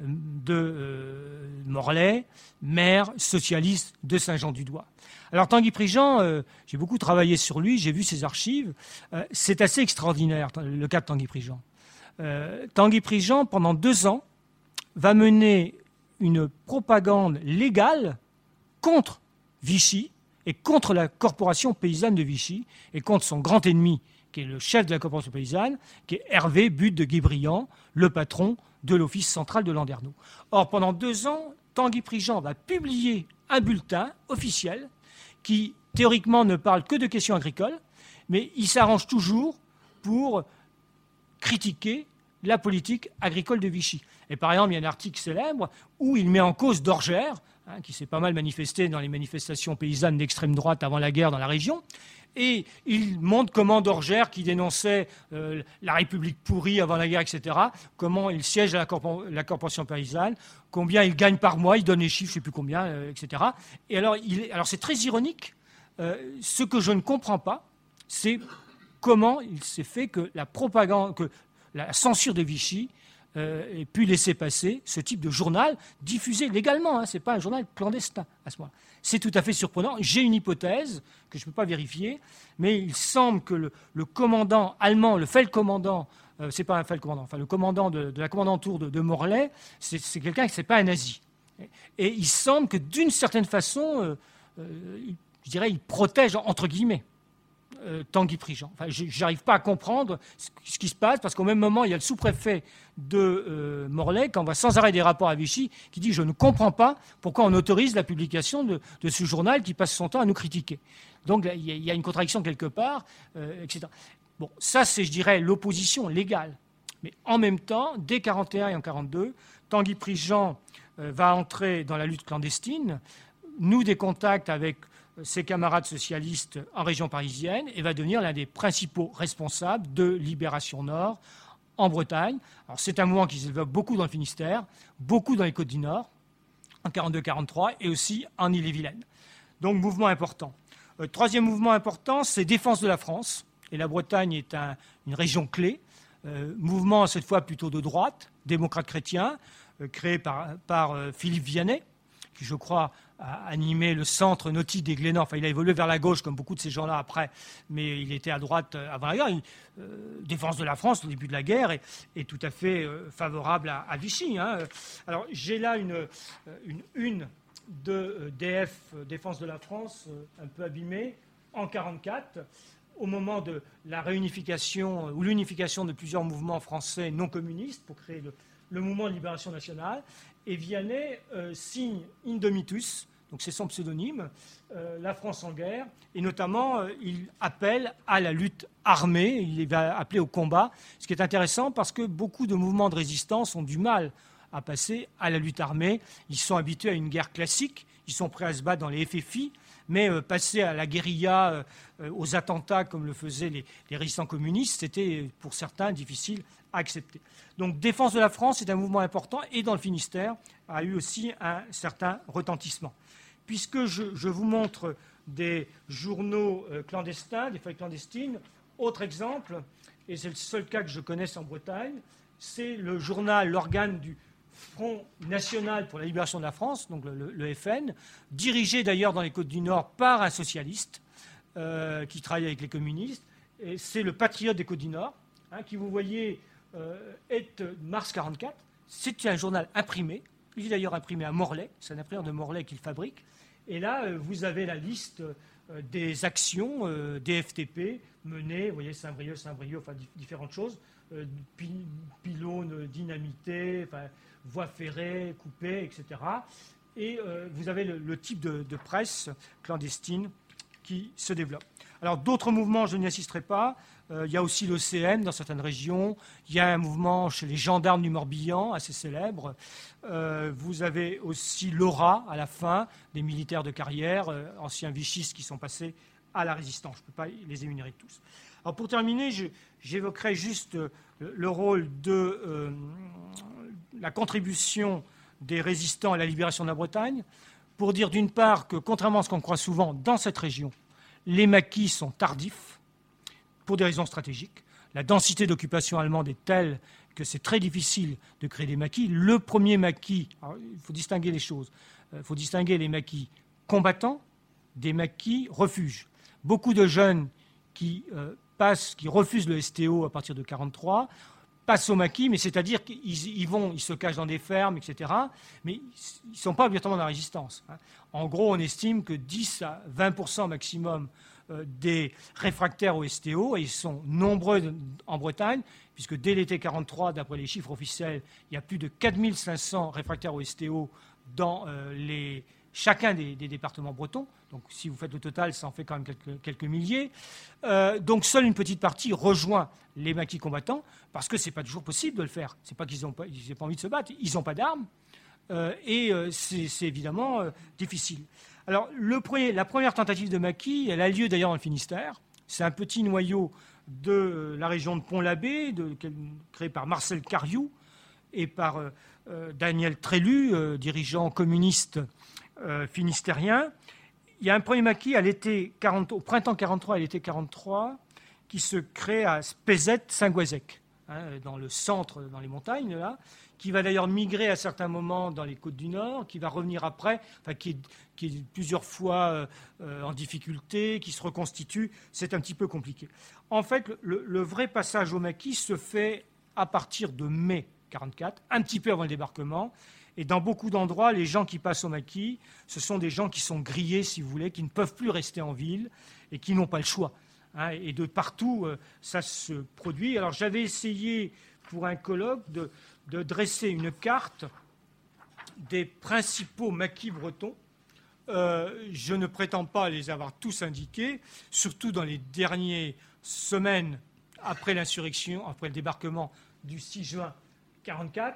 de Morlaix, maire socialiste de Saint-Jean-du-Doigt. Alors Tanguy Prigent, j'ai beaucoup travaillé sur lui, j'ai vu ses archives, c'est assez extraordinaire le cas de Tanguy Prigent. Tanguy Prigent, pendant 2 ans, va mener une propagande légale contre Vichy et contre la corporation paysanne de Vichy et contre son grand ennemi, qui est le chef de la corporation paysanne, qui est Hervé But de Guébriant, le patron de l'Office central de Landerneau. Or, pendant 2 ans, Tanguy Prigent va publier un bulletin officiel qui, théoriquement, ne parle que de questions agricoles, mais il s'arrange toujours pour critiquer la politique agricole de Vichy. Et par exemple, il y a un article célèbre où il met en cause Dorgère, qui s'est pas mal manifesté dans les manifestations paysannes d'extrême droite avant la guerre dans la région. Et il montre comment Dorgère, qui dénonçait la République pourrie avant la guerre, etc., comment il siège à la corporation paysanne, combien il gagne par mois, il donne les chiffres, je ne sais plus combien, etc. Et alors, c'est très ironique. Ce que je ne comprends pas, c'est comment il s'est fait que la propagande, que la censure de Vichy ait pu laisser passer ce type de journal diffusé légalement. Ce n'est pas un journal clandestin à ce moment-là. C'est tout à fait surprenant. J'ai une hypothèse que je ne peux pas vérifier, mais il semble que le commandant allemand, le Feldkommandant, c'est pas un Feldkommandant, enfin le commandant de la commandanture de Morlaix, c'est quelqu'un qui n'est pas un nazi. Et il semble que d'une certaine façon, je dirais, il protège entre guillemets Tanguy Prigent. Enfin, je n'arrive pas à comprendre ce qui se passe, parce qu'au même moment, il y a le sous-préfet de Morlaix qui envoie sans arrêt des rapports à Vichy, qui dit « Je ne comprends pas pourquoi on autorise la publication de ce journal qui passe son temps à nous critiquer ». Donc, il y a une contradiction quelque part, etc. Bon, ça, c'est, je dirais, l'opposition légale. Mais en même temps, dès 1941 et en 1942, Tanguy Prigent va entrer dans la lutte clandestine, noue des contacts avec ses camarades socialistes en région parisienne et va devenir l'un des principaux responsables de Libération Nord en Bretagne. Alors, c'est un mouvement qui se développe beaucoup dans le Finistère, beaucoup dans les Côtes du Nord, en 1942-1943 et aussi en Ille-et-Vilaine. Donc, mouvement important. Troisième mouvement important, c'est Défense de la France. Et la Bretagne est une région clé. Mouvement, cette fois, plutôt de droite, démocrate chrétien, créé par Philippe Vianney, qui, je crois, a animé le centre nautique des Glénans. Enfin, il a évolué vers la gauche, comme beaucoup de ces gens-là après, mais il était à droite avant la guerre. Défense de la France au début de la guerre est tout à fait favorable à Vichy. Alors, j'ai là une de DF, Défense de la France, un peu abîmée, en 1944, au moment de la réunification ou l'unification de plusieurs mouvements français non communistes pour créer le mouvement de libération nationale. Et Vianney signe Indomitus, donc c'est son pseudonyme, La France en guerre, et notamment il appelle à la lutte armée, il va appeler au combat, ce qui est intéressant parce que beaucoup de mouvements de résistance ont du mal à passer à la lutte armée. Ils sont habitués à une guerre classique, ils sont prêts à se battre dans les FFI, mais passer à la guérilla, aux attentats comme le faisaient les résistants communistes, c'était pour certains difficile à accepter. Donc Défense de la France est un mouvement important et dans le Finistère a eu aussi un certain retentissement. Puisque je vous montre des journaux clandestins, des feuilles clandestines, autre exemple, et c'est le seul cas que je connaisse en Bretagne, c'est le journal, l'organe du Front National pour la Libération de la France, donc le FN, dirigé d'ailleurs dans les Côtes du Nord par un socialiste qui travaille avec les communistes. Et c'est le Patriote des Côtes du Nord, qui, vous voyez, est mars 1944. C'est un journal imprimé. Il est d'ailleurs imprimé à Morlaix. C'est un imprimeur de Morlaix qu'il fabrique. Et là, vous avez la liste des actions des FTP menées, vous voyez, Saint-Brieuc, enfin différentes choses, pylônes dynamités, enfin, voies ferrées, coupées, etc. Et vous avez le type de presse clandestine qui se développe. Alors, d'autres mouvements, je n'y assisterai pas. Il y a aussi l'OCM dans certaines régions. Il y a un mouvement chez les gendarmes du Morbihan, assez célèbre. Vous avez aussi l'ORA, à la fin, des militaires de carrière, anciens vichistes qui sont passés à la résistance. Je ne peux pas les énumérer tous. Alors, pour terminer, j'évoquerai juste le rôle de la contribution des résistants à la libération de la Bretagne, pour dire d'une part que, contrairement à ce qu'on croit souvent dans cette région, les maquis sont tardifs pour des raisons stratégiques. La densité d'occupation allemande est telle que c'est très difficile de créer des maquis. Le premier maquis, alors, il faut distinguer les choses, il faut distinguer les maquis combattants des maquis refuges. Beaucoup de jeunes qui refusent le STO à partir de 1943 passent au maquis, mais c'est-à-dire qu'ils se cachent dans des fermes, etc., mais ils ne sont pas obligatoirement dans la résistance. En gros, on estime que 10 à 20% maximum des réfractaires au STO, et ils sont nombreux en Bretagne, puisque dès l'été 1943, d'après les chiffres officiels, il y a plus de 4500 réfractaires au STO dans les chacun des départements bretons. Donc si vous faites le total, ça en fait quand même quelques milliers. Donc seule une petite partie rejoint les maquis combattants, parce que ce n'est pas toujours possible de le faire. Ce n'est pas qu'ils n'ont pas envie de se battre, ils n'ont pas d'armes, et c'est évidemment difficile. Alors la première tentative de maquis, elle a lieu d'ailleurs dans le Finistère. C'est un petit noyau de la région de Pont-l'Abbé, créé par Marcel Cariou et par Daniel Trélu, dirigeant communiste finistérien. Il y a un premier maquis au printemps 43 et l'été 43 qui se crée à Spézet-Saint-Goisec, dans le centre, dans les montagnes, là, qui va d'ailleurs migrer à certains moments dans les côtes du Nord, qui va revenir après, qui est plusieurs fois en difficulté, qui se reconstitue. C'est un petit peu compliqué. En fait, le vrai passage au maquis se fait à partir de mai 44, un petit peu avant le débarquement. Et dans beaucoup d'endroits, les gens qui passent au maquis, ce sont des gens qui sont grillés, si vous voulez, qui ne peuvent plus rester en ville et qui n'ont pas le choix. Et de partout, ça se produit. Alors j'avais essayé, pour un colloque, de dresser une carte des principaux maquis bretons. Je ne prétends pas les avoir tous indiqués, surtout dans les dernières semaines après l'insurrection, après le débarquement du 6 juin 1944.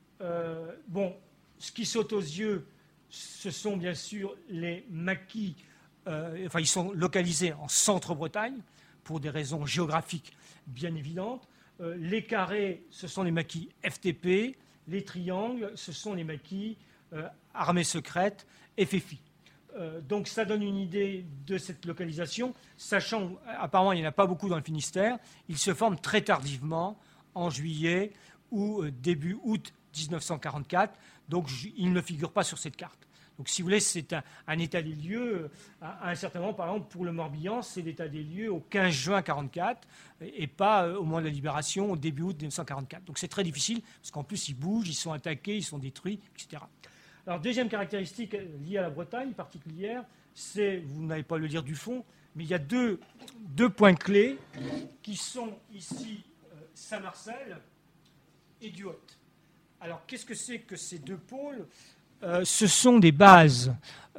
Ce qui saute aux yeux, ce sont bien sûr les maquis. Ils sont localisés en centre-Bretagne, pour des raisons géographiques bien évidentes. Les carrés, ce sont les maquis FTP. Les triangles, ce sont les maquis armées secrètes, FFI. Donc ça donne une idée de cette localisation, sachant apparemment il n'y en a pas beaucoup dans le Finistère. Ils se forment très tardivement, en juillet ou début août 1944. Donc ils ne figurent pas sur cette carte. Donc si vous voulez, c'est un état des lieux. À un certain moment, par exemple, pour le Morbihan, c'est l'état des lieux au 15 juin 1944 et pas au moment de la libération, au début août 1944. Donc c'est très difficile, parce qu'en plus, ils bougent, ils sont attaqués, ils sont détruits, etc. Alors, deuxième caractéristique liée à la Bretagne particulière, c'est, vous n'allez pas le lire du fond, mais il y a deux points clés qui sont ici Saint-Marcel et Duhaut. Alors, qu'est-ce que c'est que ces deux pôles ? Ce sont des bases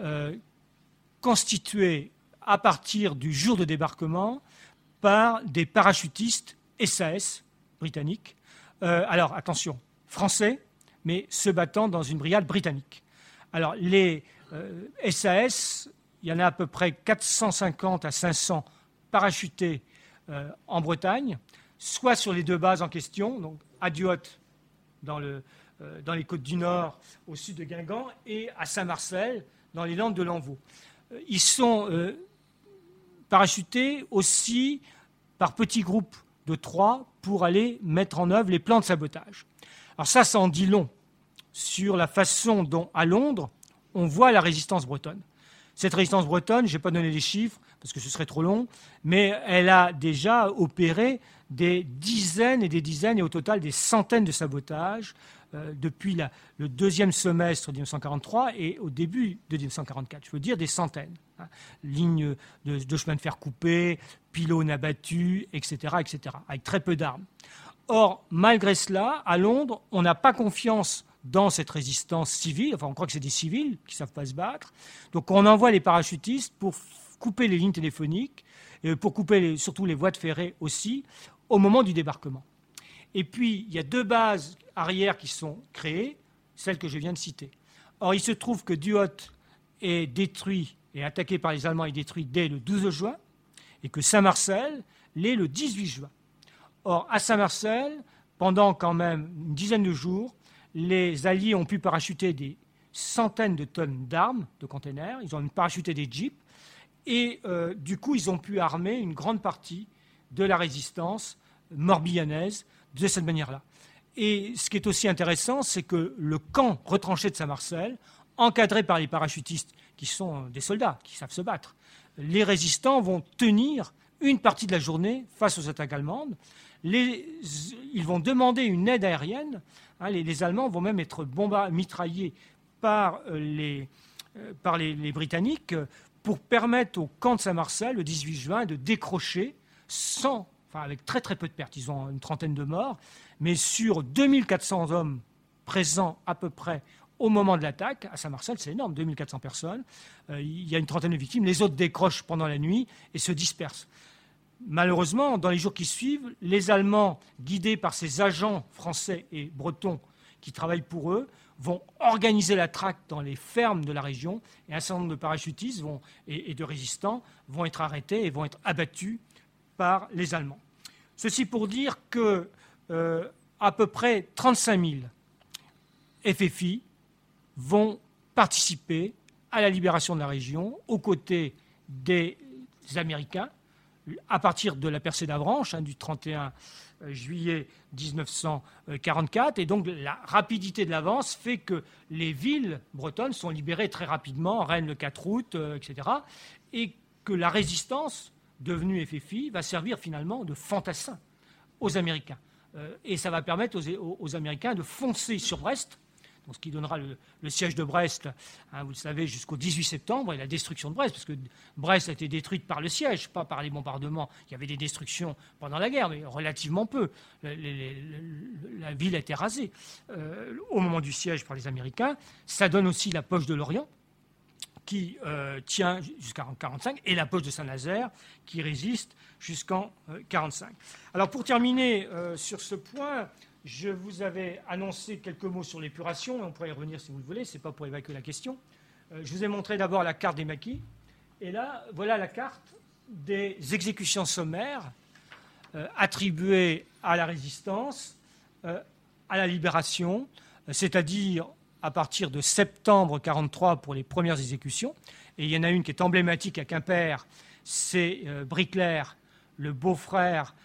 constituées à partir du jour de débarquement par des parachutistes SAS britanniques. Alors, attention, français, mais se battant dans une brigade britannique. Alors, les SAS, il y en a à peu près 450 à 500 parachutés en Bretagne, soit sur les deux bases en question, donc à Duhaut, dans les côtes du Nord, au sud de Guingamp, et à Saint-Marcel, dans les Landes de l'Envaux. Ils sont parachutés aussi par petits groupes de 3 pour aller mettre en œuvre les plans de sabotage. Alors ça en dit long sur la façon dont, à Londres, on voit la résistance bretonne. Cette résistance bretonne, je ne vais pas donner les chiffres, parce que ce serait trop long, mais elle a déjà opéré des dizaines et des dizaines, et au total des centaines de sabotages depuis le deuxième semestre de 1943 et au début de 1944. Je veux dire des centaines. Lignes de chemin de fer coupées, pylônes abattus, etc., avec très peu d'armes. Or, malgré cela, à Londres, on n'a pas confiance dans cette résistance civile. Enfin, on croit que c'est des civils qui ne savent pas se battre. Donc, on envoie les parachutistes pour couper les lignes téléphoniques, et pour couper surtout les voies de ferrée aussi, au moment du débarquement. Et puis, il y a 2 bases arrières qui sont créées, celles que je viens de citer. Or, il se trouve que Duhaut est détruit et attaqué par les Allemands et détruit dès le 12 juin, et que Saint-Marcel l'est le 18 juin. Or, à Saint-Marcel, pendant quand même une dizaine de jours, les Alliés ont pu parachuter des centaines de tonnes d'armes, de containers, ils ont parachuté des jeeps, et du coup, ils ont pu armer une grande partie de la résistance morbihanaise de cette manière-là. Et ce qui est aussi intéressant, c'est que le camp retranché de Saint-Marcel, encadré par les parachutistes, qui sont des soldats, qui savent se battre, les résistants vont tenir une partie de la journée face aux attaques allemandes. Ils vont demander une aide aérienne. Les Allemands vont même être mitraillés par les Britanniques pour permettre au camp de Saint-Marcel, le 18 juin, de décrocher avec très très peu de pertes. Ils ont une trentaine de morts, mais sur 2400 hommes présents à peu près au moment de l'attaque, à Saint-Marcel, c'est énorme, 2400 personnes, il y a une trentaine de victimes, les autres décrochent pendant la nuit et se dispersent. Malheureusement, dans les jours qui suivent, les Allemands, guidés par ces agents français et bretons qui travaillent pour eux, vont organiser la traque dans les fermes de la région et un certain nombre de parachutistes et de résistants vont être arrêtés et vont être abattus par les Allemands. Ceci pour dire que à peu près 35 000 FFI vont participer à la libération de la région aux côtés des Américains à partir de la percée d'Avranches du 31 juillet 1944. Et donc la rapidité de l'avance fait que les villes bretonnes sont libérées très rapidement, Rennes le 4 août, etc. Et que la résistance, devenue FFI, va servir finalement de fantassin aux Américains. Et ça va permettre aux Américains de foncer sur Brest, donc ce qui donnera le siège de Brest, vous le savez, jusqu'au 18 septembre, et la destruction de Brest, parce que Brest a été détruite par le siège, pas par les bombardements. Il y avait des destructions pendant la guerre, mais relativement peu. La ville a été rasée au moment du siège par les Américains. Ça donne aussi la poche de Lorient, qui tient jusqu'en 1945, et la poche de Saint-Nazaire, qui résiste jusqu'en 1945. Alors pour terminer sur ce point, je vous avais annoncé quelques mots sur l'épuration, et on pourrait y revenir si vous le voulez, ce n'est pas pour évacuer la question. Je vous ai montré d'abord la carte des maquis, et là, voilà la carte des exécutions sommaires attribuées à la résistance, à la libération, c'est-à-dire à partir de septembre 1943 pour les premières exécutions. Et il y en a une qui est emblématique à Quimper, c'est Bricler, le beau-frère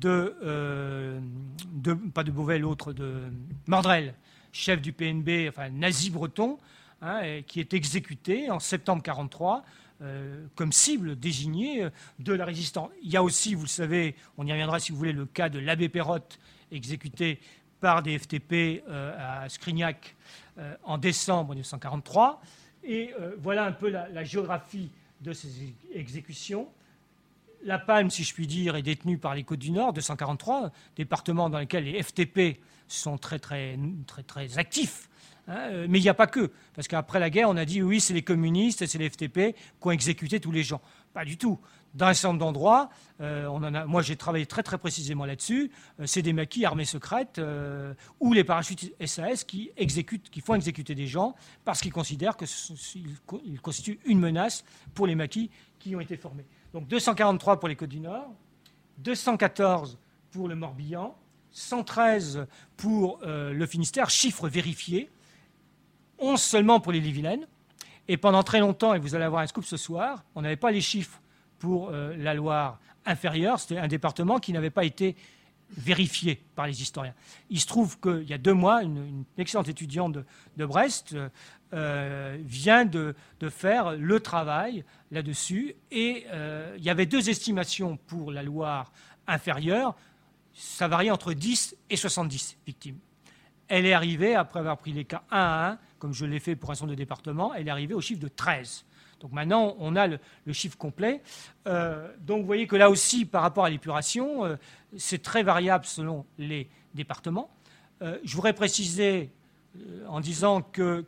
pas de Beauvais, l'autre de Mordrel, chef du PNB, enfin nazi breton, qui est exécuté en septembre 1943 comme cible désignée de la résistance. Il y a aussi, vous le savez, on y reviendra si vous voulez, le cas de l'abbé Perrotte, exécuté par des FTP à Scrignac en décembre 1943. Et voilà un peu la géographie de ces exécutions. La Palme, si je puis dire, est détenue par les Côtes-du-Nord, 243, département dans lequel les FTP sont très actifs. Mais il n'y a pas que. Parce qu'après la guerre, on a dit oui, c'est les communistes et c'est les FTP qui ont exécuté tous les gens. Pas du tout. Dans un certain nombre d'endroits, moi j'ai travaillé très précisément là-dessus, c'est des maquis armées secrètes ou les parachutistes SAS qui font exécuter des gens parce qu'ils considèrent qu'ils constituent une menace pour les maquis qui ont été formés. Donc 243 pour les Côtes-du-Nord, 214 pour le Morbihan, 113 pour le Finistère, chiffre vérifié, 11 seulement pour les Ille-et-Vilaine. Et pendant très longtemps, et vous allez avoir un scoop ce soir, on n'avait pas les chiffres pour la Loire inférieure. C'était un département qui n'avait pas été vérifié par les historiens. Il se trouve qu'il y a 2 mois, une excellente étudiante de Brest vient de faire le travail là-dessus. Et il y avait 2 estimations pour la Loire inférieure. Ça variait entre 10 et 70 victimes. Elle est arrivée, après avoir pris les cas 1 à 1, comme je l'ai fait pour un certain nombre de départements, elle est arrivée au chiffre de 13. Donc maintenant, on a le chiffre complet. Donc vous voyez que là aussi, par rapport à l'épuration, c'est très variable selon les départements. Je voudrais préciser en disant que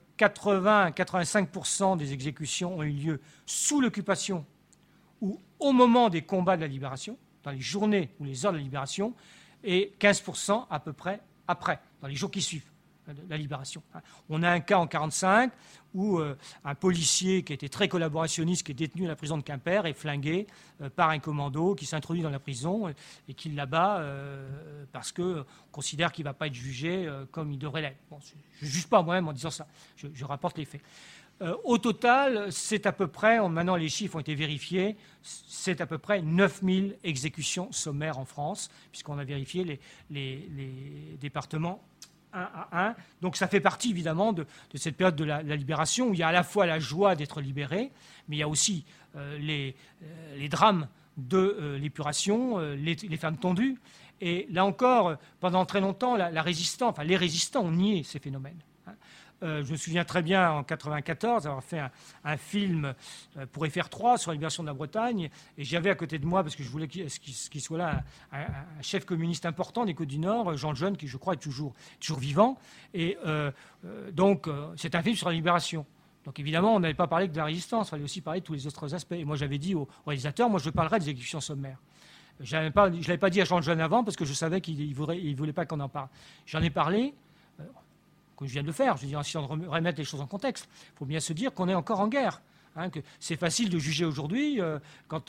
80-85% des exécutions ont eu lieu sous l'occupation ou au moment des combats de la libération, dans les journées ou les heures de la libération, et 15% à peu près après, dans les jours qui suivent la libération. On a un cas en 1945 où un policier qui était très collaborationniste, qui est détenu à la prison de Quimper, est flingué par un commando qui s'introduit dans la prison et qui l'abat parce qu'on considère qu'il ne va pas être jugé comme il devrait l'être. Bon, je ne juge pas moi-même en disant ça, je rapporte les faits. Au total, c'est à peu près, maintenant les chiffres ont été vérifiés, c'est à peu près 9000 exécutions sommaires en France, puisqu'on a vérifié les départements 1 à 1. Donc ça fait partie évidemment de cette période de la libération où il y a à la fois la joie d'être libéré, mais il y a aussi les drames de l'épuration, les femmes tondues. Et là encore, pendant très longtemps, les résistants ont nié ces phénomènes. Je me souviens très bien, en 1994, avoir fait un film pour FR3 sur la libération de la Bretagne. Et j'avais à côté de moi, parce que je voulais qu'il soit là, un chef communiste important des Côtes-du-Nord, Jean Lejeune, qui, je crois, est toujours vivant. Et donc, c'est un film sur la libération. Donc évidemment, on n'avait pas parlé que de la résistance, il fallait aussi parler de tous les autres aspects. Et moi, j'avais dit au réalisateur, moi, je parlerai des exécutions sommaires. Je ne l'avais pas dit à Jean Lejeune avant, parce que je savais qu'il ne voulait pas qu'on en parle. J'en ai parlé, comme je viens de le faire, je veux dire, si on remettre les choses en contexte. Il faut bien se dire qu'on est encore en guerre. Que c'est facile de juger aujourd'hui quand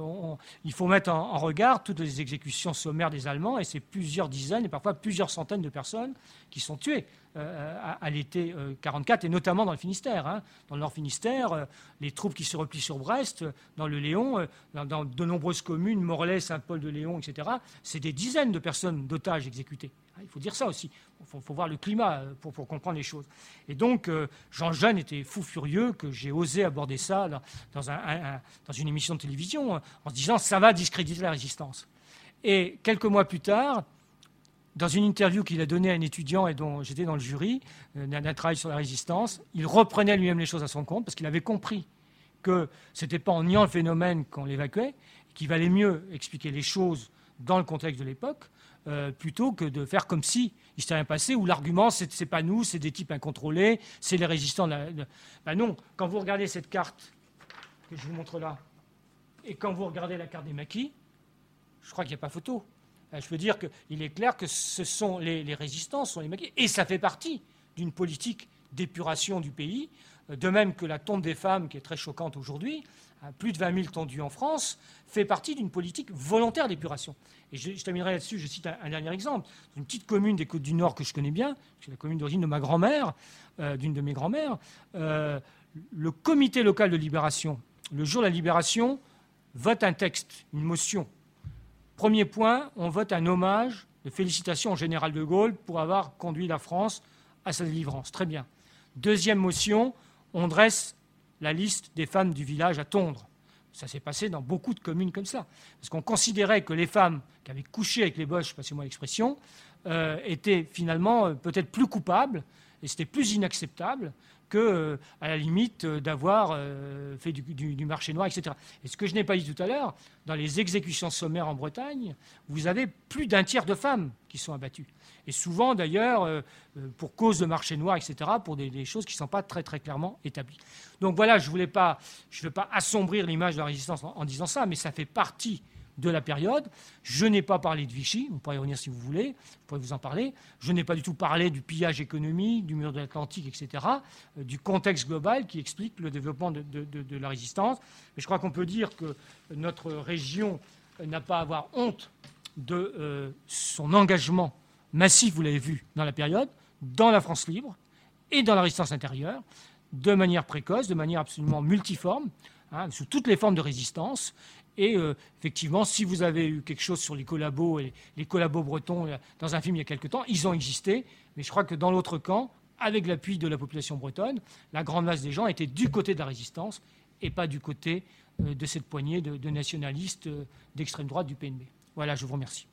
il faut mettre en regard toutes les exécutions sommaires des Allemands, et c'est plusieurs dizaines et parfois plusieurs centaines de personnes qui sont tuées à l'été 1944, et notamment dans le Finistère. Dans le Nord Finistère, les troupes qui se replient sur Brest, dans le Léon, dans de nombreuses communes, Morlaix, Saint-Paul-de-Léon, etc., c'est des dizaines de personnes d'otages exécutées. Il faut dire ça aussi. Il faut voir le climat pour comprendre les choses. Et donc, Jean Lejeune était fou furieux que j'ai osé aborder ça dans une émission de télévision en se disant « ça va discréditer la résistance ». Et quelques mois plus tard, dans une interview qu'il a donnée à un étudiant et dont j'étais dans le jury d'un travail sur la résistance, il reprenait lui-même les choses à son compte parce qu'il avait compris que ce n'était pas en niant le phénomène qu'on l'évacuait, qu'il valait mieux expliquer les choses dans le contexte de l'époque, plutôt que de faire comme si il ne s'était rien passé, où l'argument c'est pas nous, c'est des types incontrôlés, c'est les résistants. Ben non, quand vous regardez cette carte que je vous montre là, et quand vous regardez la carte des maquis, je crois qu'il n'y a pas photo. Je veux dire qu'il est clair que ce sont les résistants, ce sont les maquis, et ça fait partie d'une politique d'épuration du pays, de même que la tonte des femmes, qui est très choquante aujourd'hui, plus de 20 000 tondus en France, fait partie d'une politique volontaire d'épuration. Et je terminerai là-dessus, je cite un dernier exemple. Une petite commune des Côtes-du-Nord que je connais bien, c'est la commune d'origine de ma grand-mère, d'une de mes grand-mères, le comité local de libération, le jour de la libération, vote un texte, une motion. Premier point, on vote un hommage de félicitations au général de Gaulle pour avoir conduit la France à sa délivrance. Très bien. Deuxième motion, on dresse la liste des femmes du village à tondre. Ça s'est passé dans beaucoup de communes comme ça. Parce qu'on considérait que les femmes qui avaient couché avec les boches, passez-moi l'expression, étaient finalement peut-être plus coupables, et c'était plus inacceptable que, à la limite, d'avoir fait du marché noir, etc. Et ce que je n'ai pas dit tout à l'heure, dans les exécutions sommaires en Bretagne, vous avez plus d'un tiers de femmes qui sont abattues. Et souvent, d'ailleurs, pour cause de marché noir, etc., pour des choses qui ne sont pas très, très clairement établies. Donc voilà, je ne veux pas assombrir l'image de la résistance en disant ça, mais ça fait partie de la période. Je n'ai pas parlé de Vichy, vous pourrez y revenir si vous voulez, je pourrais vous en parler. Je n'ai pas du tout parlé du pillage économique, du mur de l'Atlantique, etc., du contexte global qui explique le développement de la résistance. Mais je crois qu'on peut dire que notre région n'a pas à avoir honte de son engagement massif, vous l'avez vu, dans la période, dans la France libre et dans la résistance intérieure, de manière précoce, de manière absolument multiforme, sous toutes les formes de résistance. Et effectivement, si vous avez eu quelque chose sur les collabos, et les collabos bretons dans un film il y a quelque temps, ils ont existé, mais je crois que dans l'autre camp, avec l'appui de la population bretonne, la grande masse des gens était du côté de la résistance et pas du côté de cette poignée de nationalistes d'extrême droite du PNB. Voilà, je vous remercie.